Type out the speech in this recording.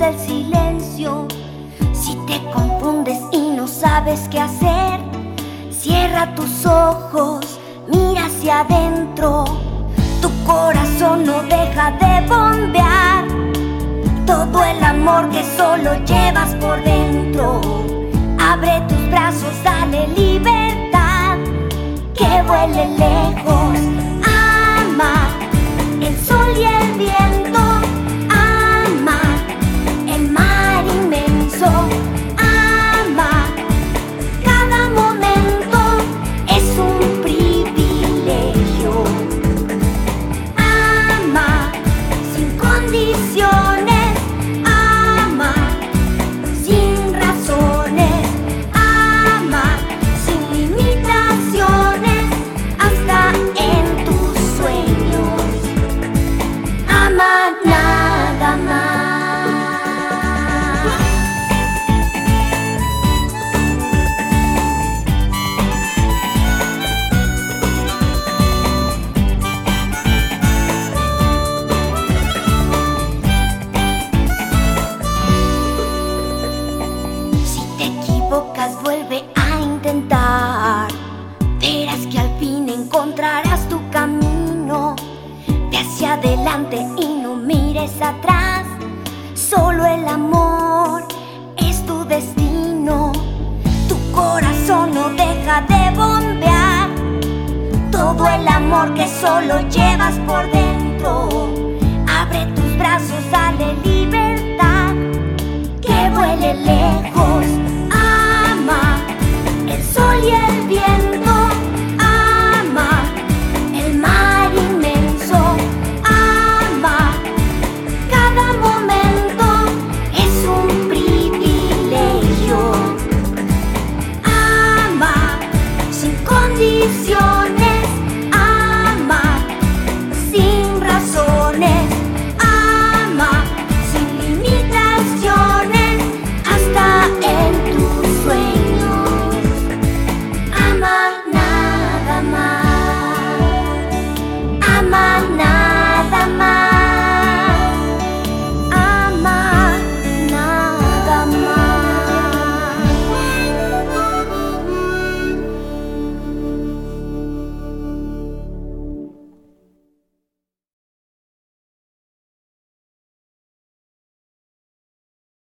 el silencio. Si te confundes y no sabes qué hacer, cierra tus ojos, mira hacia adentro. Tu corazón no deja de bombear todo el amor que solo llevas por dentro. Abre tus brazos, dale libertad, que vuele lejos. Ama el sol y el viento, ama el mar inmenso, ama cada momento, es un privilegio. Ama sin condiciones, ama sin razones, ama sin limitaciones, hasta en tus sueños. Ama nada más. Si te equivocas, vuelve a intentar. Verás que al fin encontrarás tu camino. Ve hacia adelante y no mires atrás. Solo el amor es tu destino. Tu corazón no deja de bombear todo el amor que solo llevas por dentro. Abre tus brazos, dale libertad, que vuele lejos. Ama el sol y el viento, ama el mar inmenso, ama cada momento, es un privilegio. Ama sin condiciones.